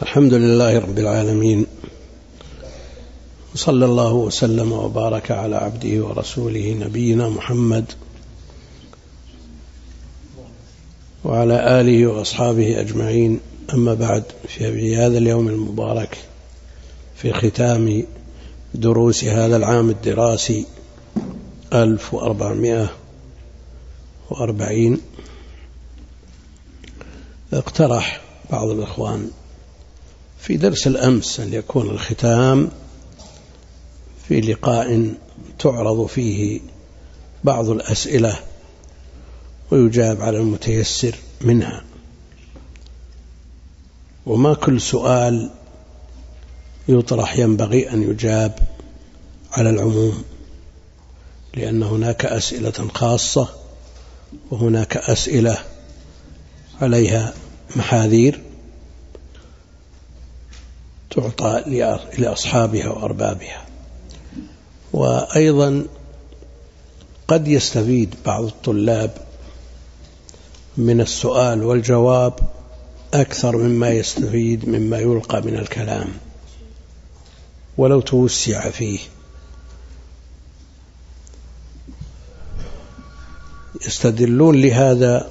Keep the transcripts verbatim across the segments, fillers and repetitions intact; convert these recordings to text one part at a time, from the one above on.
الحمد لله رب العالمين، صلى الله وسلم وبارك على عبده ورسوله نبينا محمد وعلى آله وأصحابه أجمعين. أما بعد، في هذا اليوم المبارك في ختام دروس هذا العام الدراسي ألف وأربعمائة وأربعين، اقترح بعض الإخوان في درس الأمس أن يكون الختام في لقاء تعرض فيه بعض الأسئلة ويجاب على المتيسر منها، وما كل سؤال يطرح ينبغي أن يجاب على العموم، لأن هناك أسئلة خاصة وهناك أسئلة عليها محاذير تعطى لأصحابها وأربابها. وأيضا قد يستفيد بعض الطلاب من السؤال والجواب أكثر مما يستفيد مما يلقى من الكلام ولو توسع فيه. يستدلون لهذا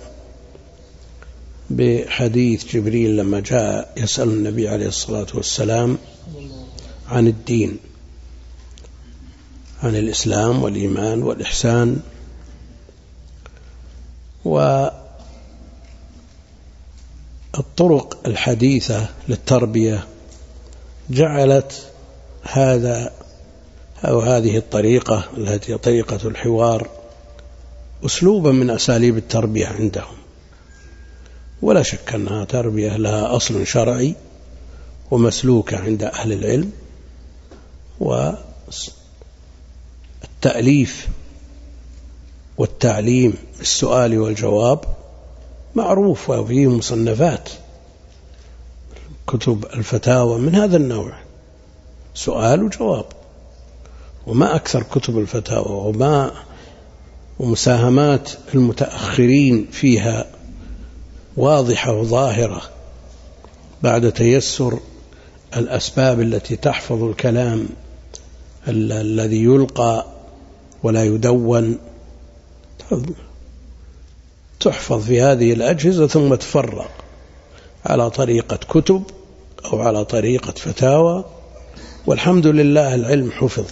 بحديث جبريل لما جاء يسأل النبي عليه الصلاة والسلام عن الدين، عن الإسلام والإيمان والإحسان، والطرق الحديثة للتربية جعلت هذا أو هذه الطريقة التي طريقة الحوار أسلوبا من أساليب التربية عندهم، ولا شك أنها تربية لها أصل شرعي ومسلوكة عند أهل العلم. والتأليف والتعليم بالسؤال والجواب معروف، وفيه مصنفات كتب الفتاوى من هذا النوع، سؤال وجواب، وما أكثر كتب الفتاوى وما ومساهمات المتأخرين فيها واضحة وظاهرة بعد تيسر الأسباب التي تحفظ الكلام الذي يلقى ولا يدون، تحفظ في هذه الأجهزة ثم تفرق على طريقة كتب أو على طريقة فتاوى، والحمد لله العلم حفظ.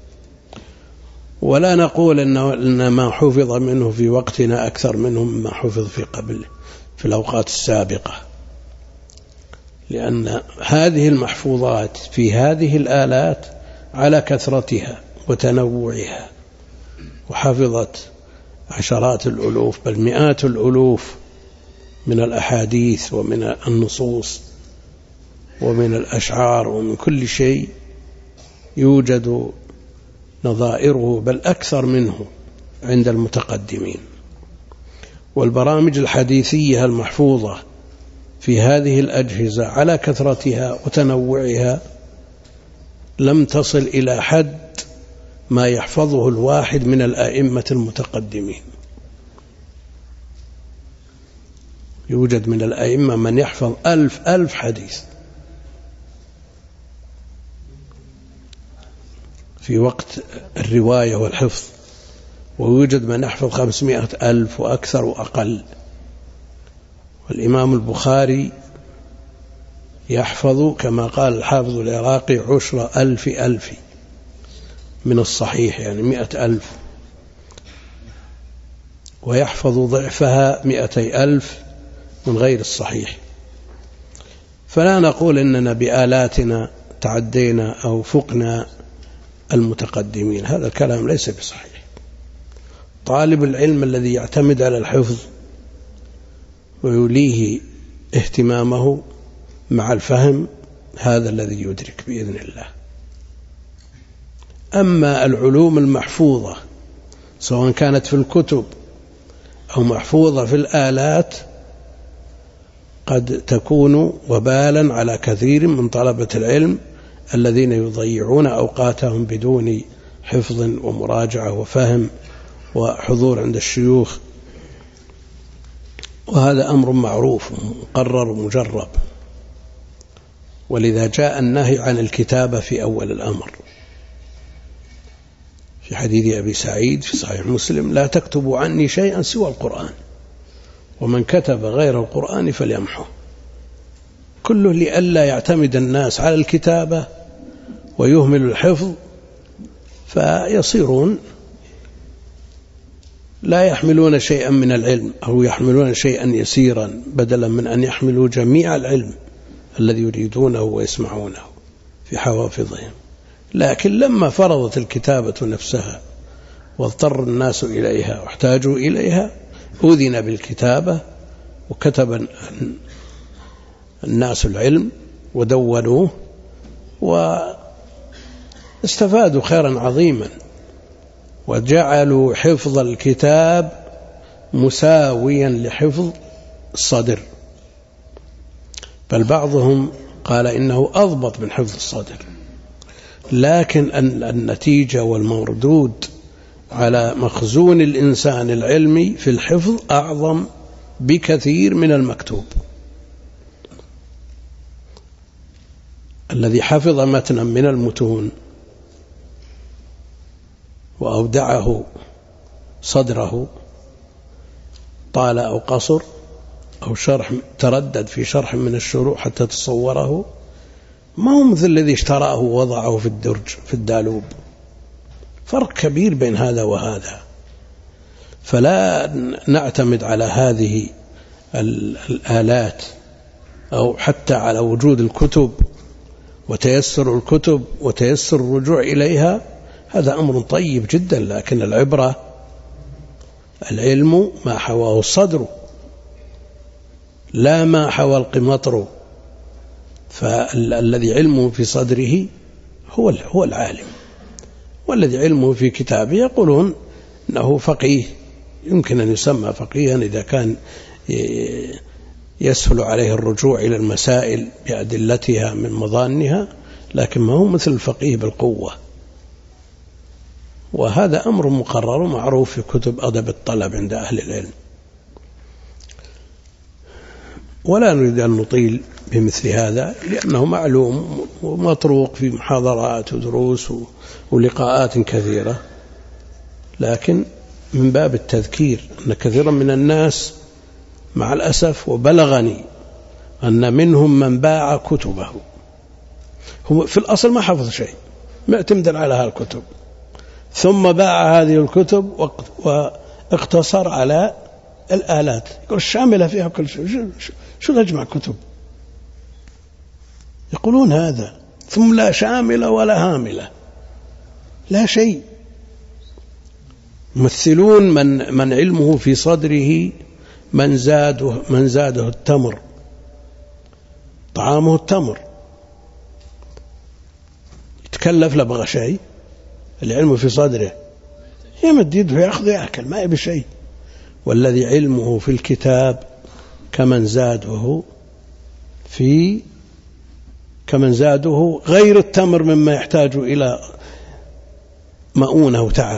ولا نقول إن ما حفظ منه في وقتنا أكثر منه مما حفظ في قبل في الأوقات السابقة، لأن هذه المحفوظات في هذه الآلات على كثرتها وتنوعها، وحفظت عشرات الألوف بل مئات الألوف من الأحاديث ومن النصوص ومن الأشعار ومن كل شيء يوجد نظائره بل أكثر منه عند المتقدمين. والبرامج الحديثية المحفوظة في هذه الأجهزة على كثرتها وتنوعها لم تصل إلى حد ما يحفظه الواحد من الآئمة المتقدمين. يوجد من الآئمة من يحفظ ألف ألف حديث في وقت الرواية والحفظ، ويوجد من يحفظ خمسمائة ألف وأكثر وأقل. والإمام البخاري يحفظ كما قال الحافظ العراقي عشر ألف ألف من الصحيح، يعني مئة ألف، ويحفظ ضعفها مئتي ألف من غير الصحيح. فلا نقول إننا بآلاتنا تعدينا أو فقنا المتقدمين، هذا الكلام ليس بصحيح. طالب العلم الذي يعتمد على الحفظ ويوليه اهتمامه مع الفهم هذا الذي يدرك بإذن الله. أما العلوم المحفوظة سواء كانت في الكتب أو محفوظة في الآلات قد تكون وبالا على كثير من طلبة العلم الذين يضيعون أوقاتهم بدون حفظ ومراجعة وفهم وحضور عند الشيوخ، وهذا أمر معروف مقرر ومجرب. ولذا جاء النهي عن الكتابة في أول الأمر في حديث أبي سعيد في صحيح مسلم: لا تكتبوا عني شيئا سوى القرآن، ومن كتب غير القرآن فليمحه. كله لئلا يعتمد الناس على الكتابة ويهمل الحفظ، فيصيرون لا يحملون شيئا من العلم، أو يحملون شيئا يسيرا بدلا من أن يحملوا جميع العلم الذي يريدونه ويسمعونه في حوافظهم. لكن لما فرضت الكتابة نفسها واضطر الناس إليها واحتاجوا إليها أذن بالكتابة، وكتب الناس العلم ودونوه واستفادوا خيرا عظيما، وجعلوا حفظ الكتاب مساويا لحفظ الصدر، بل بعضهم قال إنه أضبط من حفظ الصدر. لكن النتيجة والمردود على مخزون الإنسان العلمي في الحفظ أعظم بكثير من المكتوب. الذي حفظ متنا من المتون وأودعه صدره طال أو قصر، أو شرح تردد في شرح من الشروح حتى تصوره، ما هو مثل الذي اشتراه ووضعه في الدرج في الدالوب. فرق كبير بين هذا وهذا. فلا نعتمد على هذه الآلات أو حتى على وجود الكتب وتيسر الكتب وتيسر الرجوع إليها، هذا أمر طيب جدا، لكن العبرة العلم ما حواه الصدر لا ما حوى القمطر. فالذي علمه في صدره هو هو العالم، والذي علمه في كتابه يقولون أنه فقيه، يمكن أن يسمى فقيها إذا كان يسهل عليه الرجوع إلى المسائل بأدلتها من مظانها، لكن ما هو مثل الفقيه بالقوة. وهذا أمر مقرر ومعروف في كتب أدب الطلب عند أهل العلم. ولا نريد أن نطيل بمثل هذا لأنه معلوم ومطروق في محاضرات ودروس ولقاءات كثيرة، لكن من باب التذكير أن كثيرا من الناس مع الأسف، وبلغني أن منهم من باع كتبه، هو في الأصل ما حفظ شيء، معتمدا على هالكتب، ثم باع هذه الكتب واقتصر على الآلات، يقول الشاملة فيها كل شيء، شو نجمع كتب؟ يقولون هذا، ثم لا شاملة ولا هاملة، لا شيء. يمثلون من من علمه في صدره من زاده من زاده التمر، طعامه التمر، يتكلف لبغى شيء، العلم في صدره يمد يده يأخذ يأكل ما يبي شيء. والذي علمه في الكتاب كمن زاده في كمن زاده غير التمر مما يحتاج إلى مؤونة وتعب.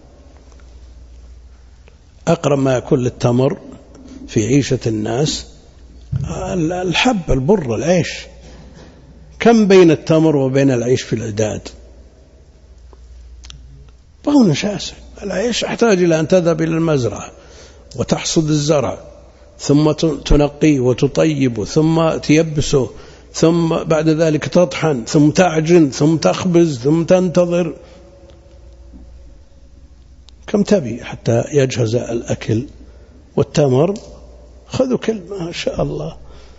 أقرب ما يكون للتمر في عيشة الناس الحب، البر، العيش. كم بين التمر وبين العيش في العداد؟ بغون شاسع. العيش يحتاج إلى أن تذهب إلى المزرعة وتحصد الزرع، ثم تنقيه وتطيبه، ثم تيبسه، ثم بعد ذلك تطحن، ثم تعجن، ثم تخبز، ثم تنتظر. كم تبي حتى يجهز الأكل؟ والتمر خذوا كل ما شاء الله.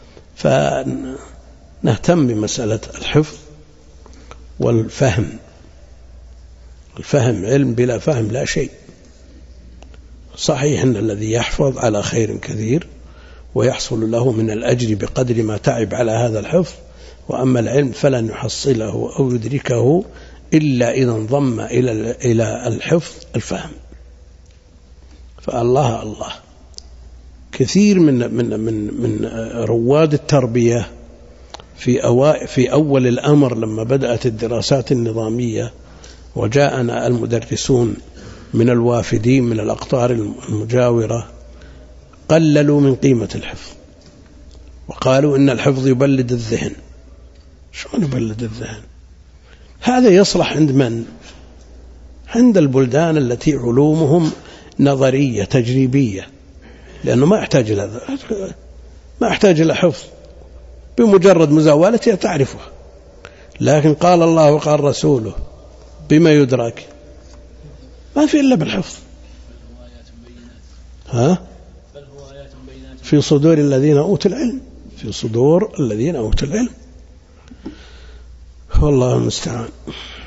فنهتم بمسألة الحفظ والفهم. الفهم علم، بلا فهم لا شيء. صحيح أن الذي يحفظ على خير كثير ويحصل له من الأجر بقدر ما تعب على هذا الحفظ، وأما العلم فلن يحصله أو يدركه إلا إذا انضم إلى إلى الحفظ الفهم. فالله الله كثير من من من من رواد التربية في أوائل في أول الأمر لما بدأت الدراسات النظامية وجاءنا المدرسون من الوافدين من الأقطار المجاورة، قللوا من قيمة الحفظ وقالوا إن الحفظ يبلد الذهن شلون يبلد الذهن؟ هذا يصلح عند من؟ عند البلدان التي علومهم نظرية تجريبية، لأنه ما يحتاج إلى ما يحتاج إلى حفظ، بمجرد مزاولتها تعرفها. لكن قال الله وقال رسوله بما يدرك؟ ما في إلا بالحفظ. ها؟ في صدور الذين أوتوا العلم، في صدور الذين أوتوا العلم. والله المستعان.